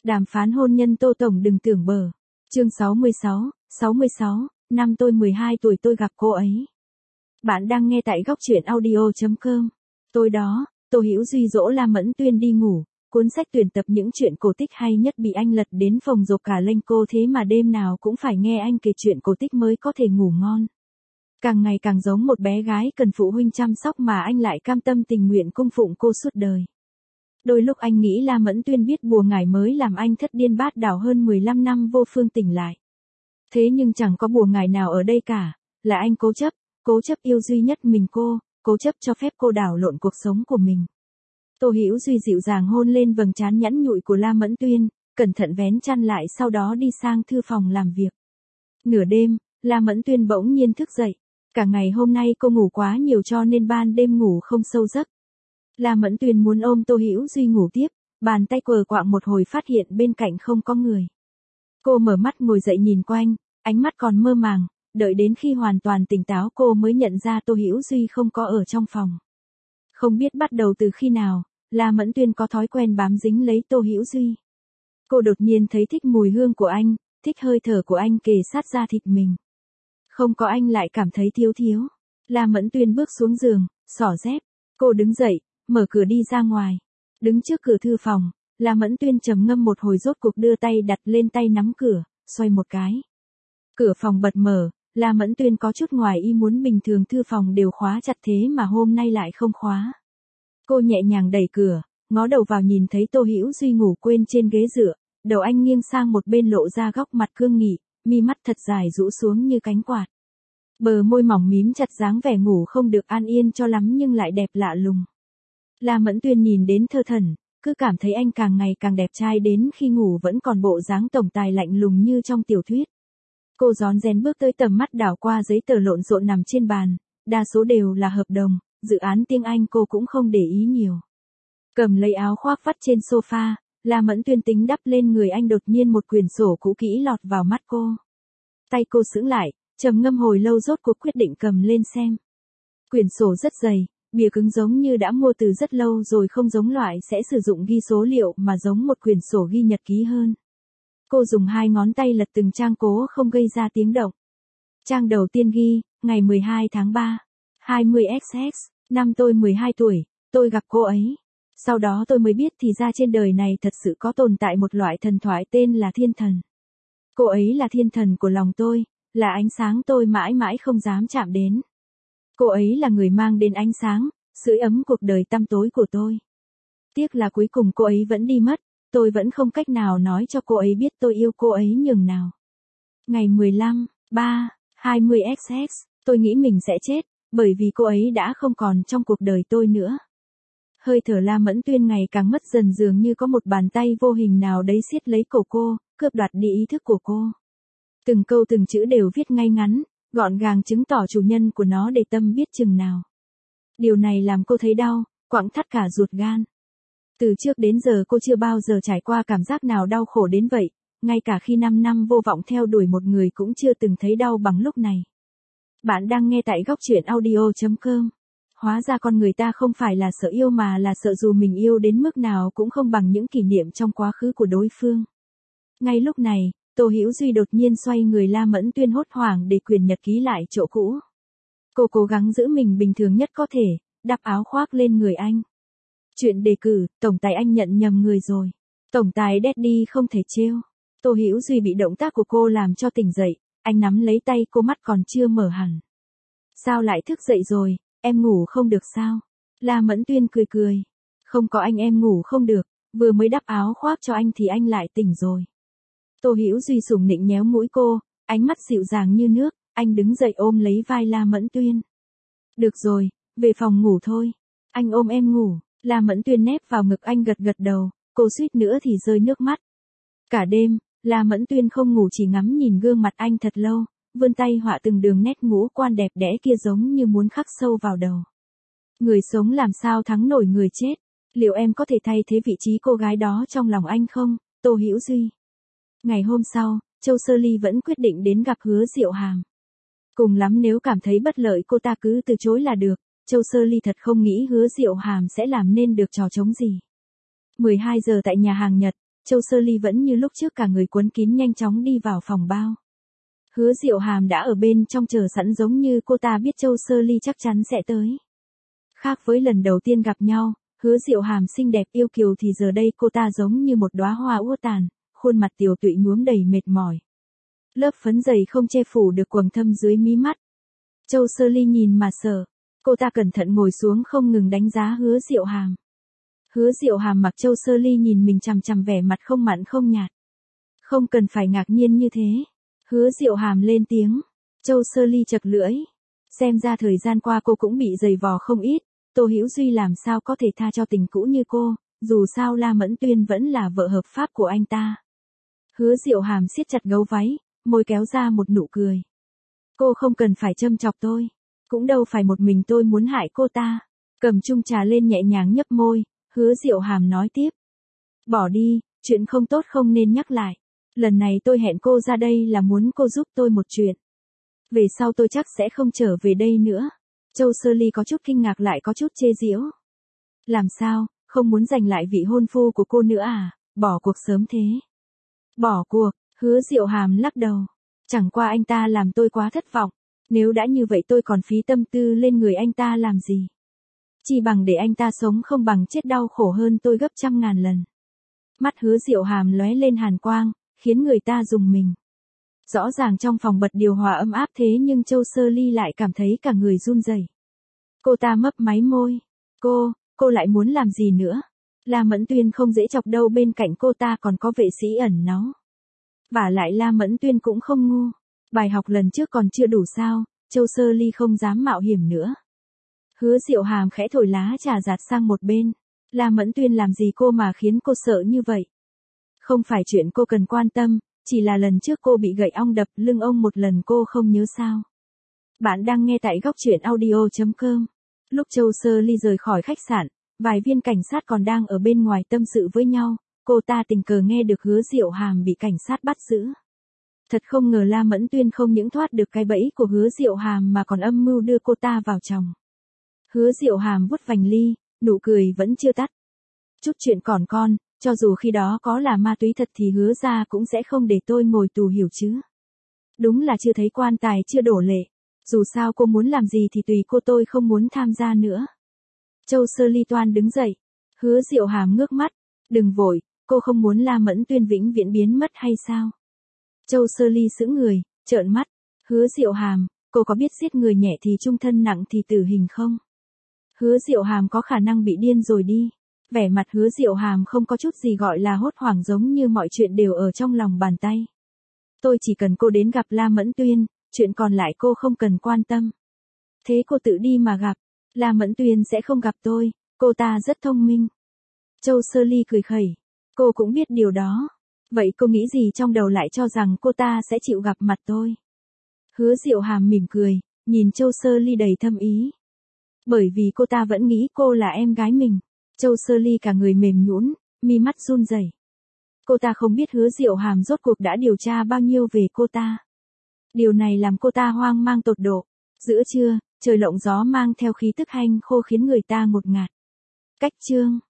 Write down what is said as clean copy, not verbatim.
Đàm phán hôn nhân Tô Tổng đừng tưởng bở. Chương 66, năm tôi 12 tuổi tôi gặp cô ấy. Bạn đang nghe tại góc truyện audio.com. Tối đó, Tô Hữu Duy dỗ La Mẫn Tuyên đi ngủ, cuốn sách tuyển tập những chuyện cổ tích hay nhất bị anh lật đến phòng rộp cả lênh cô, thế mà đêm nào cũng phải nghe anh kể chuyện cổ tích mới có thể ngủ ngon. Càng ngày càng giống một bé gái cần phụ huynh chăm sóc mà anh lại cam tâm tình nguyện cung phụng cô suốt đời. Đôi lúc anh nghĩ La Mẫn Tuyên biết bùa ngải mới làm anh thất điên bát đảo hơn 15 năm vô phương tỉnh lại. Thế nhưng chẳng có bùa ngải nào ở đây cả, là anh cố chấp yêu duy nhất mình cô, cố chấp cho phép cô đảo lộn cuộc sống của mình. Tô Hữu Duy dịu dàng hôn lên vầng trán nhẵn nhụi của La Mẫn Tuyên, cẩn thận vén chăn lại sau đó đi sang thư phòng làm việc. Nửa đêm, La Mẫn Tuyên bỗng nhiên thức dậy. Cả ngày hôm nay cô ngủ quá nhiều cho nên ban đêm ngủ không sâu giấc. La Mẫn Tuyên muốn ôm Tô Hữu Duy ngủ tiếp, bàn tay quờ quạng một hồi phát hiện bên cạnh không có người. Cô mở mắt ngồi dậy nhìn quanh, ánh mắt còn mơ màng, đợi đến khi hoàn toàn tỉnh táo cô mới nhận ra Tô Hữu Duy không có ở trong phòng. Không biết bắt đầu từ khi nào, La Mẫn Tuyên có thói quen bám dính lấy Tô Hữu Duy. Cô đột nhiên thấy thích mùi hương của anh, thích hơi thở của anh kề sát da thịt mình. Không có anh lại cảm thấy thiếu thiếu. La Mẫn Tuyên bước xuống giường, xỏ dép. Cô đứng dậy, mở cửa đi ra ngoài. Đứng trước cửa thư phòng, La Mẫn Tuyên trầm ngâm một hồi rốt cuộc đưa tay đặt lên tay nắm cửa, xoay một cái. Cửa phòng bật mở, La Mẫn Tuyên có chút ngoài ý muốn, bình thường thư phòng đều khóa chặt thế mà hôm nay lại không khóa. Cô nhẹ nhàng đẩy cửa, ngó đầu vào nhìn thấy Tô Hữu Duy ngủ quên trên ghế dựa, đầu anh nghiêng sang một bên lộ ra góc mặt cương nghị, mi mắt thật dài rũ xuống như cánh quạt. Bờ môi mỏng mím chặt dáng vẻ ngủ không được an yên cho lắm nhưng lại đẹp lạ lùng. La Mẫn Tuyên nhìn đến thơ thẩn, cứ cảm thấy anh càng ngày càng đẹp trai đến khi ngủ vẫn còn bộ dáng tổng tài lạnh lùng như trong tiểu thuyết. Cô rón rén bước tới, tầm mắt đảo qua giấy tờ lộn xộn nằm trên bàn, đa số đều là hợp đồng, dự án tiếng Anh cô cũng không để ý nhiều. Cầm lấy áo khoác vắt trên sofa, La Mẫn Tuyên tính đắp lên người anh, đột nhiên một quyển sổ cũ kỹ lọt vào mắt cô. Tay cô sững lại, trầm ngâm hồi lâu rốt cuộc quyết định cầm lên xem. Quyển sổ rất dày, bìa cứng giống như đã mua từ rất lâu rồi, không giống loại sẽ sử dụng ghi số liệu mà giống một quyển sổ ghi nhật ký hơn. Cô dùng hai ngón tay lật từng trang cố không gây ra tiếng động. Trang đầu tiên ghi, ngày 12 tháng 3, 20XX, năm tôi 12 tuổi, tôi gặp cô ấy. Sau đó tôi mới biết thì ra trên đời này thật sự có tồn tại một loại thần thoại tên là thiên thần. Cô ấy là thiên thần của lòng tôi, là ánh sáng tôi mãi mãi không dám chạm đến. Cô ấy là người mang đến ánh sáng, sưởi ấm cuộc đời tăm tối của tôi. Tiếc là cuối cùng cô ấy vẫn đi mất, tôi vẫn không cách nào nói cho cô ấy biết tôi yêu cô ấy nhường nào. Ngày 15/3/20XX, tôi nghĩ mình sẽ chết, bởi vì cô ấy đã không còn trong cuộc đời tôi nữa. Hơi thở La Mẫn Tuyên ngày càng mất dần, dường như có một bàn tay vô hình nào đấy siết lấy cổ cô, cướp đoạt đi ý thức của cô. Từng câu từng chữ đều viết ngay ngắn, gọn gàng chứng tỏ chủ nhân của nó để tâm biết chừng nào. Điều này làm cô thấy đau, quặn thắt cả ruột gan. Từ trước đến giờ cô chưa bao giờ trải qua cảm giác nào đau khổ đến vậy, ngay cả khi 5 năm vô vọng theo đuổi một người cũng chưa từng thấy đau bằng lúc này. Bạn đang nghe tại góc truyện audio.com. Hóa ra con người ta không phải là sợ yêu mà là sợ dù mình yêu đến mức nào cũng không bằng những kỷ niệm trong quá khứ của đối phương. Ngay lúc này, Tô Hữu Duy đột nhiên xoay người, La Mẫn Tuyên hốt hoảng để quyển nhật ký lại chỗ cũ. Cô cố gắng giữ mình bình thường nhất có thể, đắp áo khoác lên người anh. Chuyện đề cử, tổng tài anh nhận nhầm người rồi. Tổng tài Daddy không thể trêu. Tô Hữu Duy bị động tác của cô làm cho tỉnh dậy, anh nắm lấy tay cô, mắt còn chưa mở hẳn. Sao lại thức dậy rồi, em ngủ không được sao? La Mẫn Tuyên cười cười. Không có anh em ngủ không được, vừa mới đắp áo khoác cho anh thì anh lại tỉnh rồi. Tô Hữu Duy sủng nịnh nhéo mũi cô, ánh mắt dịu dàng như nước, anh đứng dậy ôm lấy vai La Mẫn Tuyên. Được rồi, về phòng ngủ thôi. Anh ôm em ngủ. La Mẫn Tuyên nép vào ngực anh gật gật đầu, cô suýt nữa thì rơi nước mắt. Cả đêm, La Mẫn Tuyên không ngủ, chỉ ngắm nhìn gương mặt anh thật lâu, vươn tay họa từng đường nét ngũ quan đẹp đẽ kia giống như muốn khắc sâu vào đầu. Người sống làm sao thắng nổi người chết? Liệu em có thể thay thế vị trí cô gái đó trong lòng anh không, Tô Hữu Duy? Ngày hôm sau, Châu Sơ Ly vẫn quyết định đến gặp Hứa Diệu Hàm. Cùng lắm nếu cảm thấy bất lợi cô ta cứ từ chối là được. Châu Sơ Ly thật không nghĩ Hứa Diệu Hàm sẽ làm nên được trò trống gì. 12 giờ tại nhà hàng Nhật, Châu Sơ Ly vẫn như lúc trước cả người quấn kín nhanh chóng đi vào phòng bao. Hứa Diệu Hàm đã ở bên trong chờ sẵn giống như cô ta biết Châu Sơ Ly chắc chắn sẽ tới. Khác với lần đầu tiên gặp nhau, Hứa Diệu Hàm xinh đẹp yêu kiều thì giờ đây cô ta giống như một đóa hoa úa tàn, khuôn mặt tiều tụy nhuốm đầy mệt mỏi. Lớp phấn dày không che phủ được quầng thâm dưới mí mắt. Châu Sơ Ly nhìn mà sợ, cô ta cẩn thận ngồi xuống không ngừng đánh giá Hứa Diệu Hàm. Hứa Diệu Hàm mặc Châu Sơ Ly nhìn mình chằm chằm vẻ mặt không mặn không nhạt. Không cần phải ngạc nhiên như thế. Hứa Diệu Hàm lên tiếng. Châu Sơ Ly chật lưỡi. Xem ra thời gian qua cô cũng bị giày vò không ít. Tô Hữu Duy làm sao có thể tha cho tình cũ như cô, dù sao La Mẫn Tuyên vẫn là vợ hợp pháp của anh ta. Hứa Diệu Hàm siết chặt gấu váy, môi kéo ra một nụ cười. Cô không cần phải châm chọc tôi. Cũng đâu phải một mình tôi muốn hại cô ta. Cầm chung trà lên nhẹ nhàng nhấp môi, Hứa Diệu Hàm nói tiếp. Bỏ đi, chuyện không tốt không nên nhắc lại. Lần này tôi hẹn cô ra đây là muốn cô giúp tôi một chuyện. Về sau tôi chắc sẽ không trở về đây nữa. Châu Sơ Ly có chút kinh ngạc lại có chút chê giễu. Làm sao, không muốn giành lại vị hôn phu của cô nữa à, bỏ cuộc sớm thế. Bỏ cuộc, Hứa Diệu Hàm lắc đầu. Chẳng qua anh ta làm tôi quá thất vọng. Nếu đã như vậy tôi còn phí tâm tư lên người anh ta làm gì. Chỉ bằng để anh ta sống không bằng chết đau khổ hơn tôi gấp trăm ngàn lần. Mắt Hứa Diệu Hàm lóe lên hàn quang, khiến người ta rùng mình. Rõ ràng trong phòng bật điều hòa ấm áp thế nhưng Châu Sơ Ly lại cảm thấy cả người run rẩy. Cô ta mấp máy môi. Cô lại muốn làm gì nữa? La Mẫn Tuyên không dễ chọc đâu, bên cạnh cô ta còn có vệ sĩ ẩn náu. Vả lại La Mẫn Tuyên cũng không ngu. Bài học lần trước còn chưa đủ sao, Châu Sơ Ly không dám mạo hiểm nữa. Hứa Diệu Hàm khẽ thổi lá trà giạt sang một bên. La Mẫn Tuyên làm gì cô mà khiến cô sợ như vậy? Không phải chuyện cô cần quan tâm, chỉ là lần trước cô bị gậy ong đập lưng ông một lần cô không nhớ sao. Bạn đang nghe tại góc truyện audio.com. Lúc Châu Sơ Ly rời khỏi khách sạn, vài viên cảnh sát còn đang ở bên ngoài tâm sự với nhau, cô ta tình cờ nghe được Hứa Diệu Hàm bị cảnh sát bắt giữ. Thật không ngờ La Mẫn Tuyên không những thoát được cái bẫy của Hứa Diệu Hàm mà còn âm mưu đưa cô ta vào chồng. Hứa Diệu Hàm vuốt vành ly, nụ cười vẫn chưa tắt. Chút chuyện còn con, cho dù khi đó có là ma túy thật thì Hứa ra cũng sẽ không để tôi ngồi tù hiểu chứ. Đúng là chưa thấy quan tài chưa đổ lệ. Dù sao cô muốn làm gì thì tùy cô, tôi không muốn tham gia nữa. Châu Sơ Ly toan đứng dậy. Hứa Diệu Hàm ngước mắt. Đừng vội, cô không muốn La Mẫn Tuyên vĩnh viễn biến mất hay sao? Châu Sơ Ly sững người, trợn mắt. Hứa Diệu Hàm, cô có biết giết người nhẹ thì chung thân, nặng thì tử hình không? Hứa Diệu Hàm có khả năng bị điên rồi đi. Vẻ mặt Hứa Diệu Hàm không có chút gì gọi là hốt hoảng, giống như mọi chuyện đều ở trong lòng bàn tay. Tôi chỉ cần cô đến gặp La Mẫn Tuyên, chuyện còn lại cô không cần quan tâm. Thế cô tự đi mà gặp. La Mẫn Tuyên sẽ không gặp tôi, cô ta rất thông minh. Châu Sơ Ly cười khẩy. Cô cũng biết điều đó. Vậy cô nghĩ gì trong đầu lại cho rằng cô ta sẽ chịu gặp mặt tôi? Hứa Diệu Hàm mỉm cười, nhìn Châu Sơ Ly đầy thâm ý. Bởi vì cô ta vẫn nghĩ cô là em gái mình. Châu Sơ Ly cả người mềm nhũn, mi mắt run rẩy. Cô ta không biết Hứa Diệu Hàm rốt cuộc đã điều tra bao nhiêu về cô ta. Điều này làm cô ta hoang mang tột độ. Giữa trưa, trời lộng gió mang theo khí tức hanh khô khiến người ta ngột ngạt. Cách chương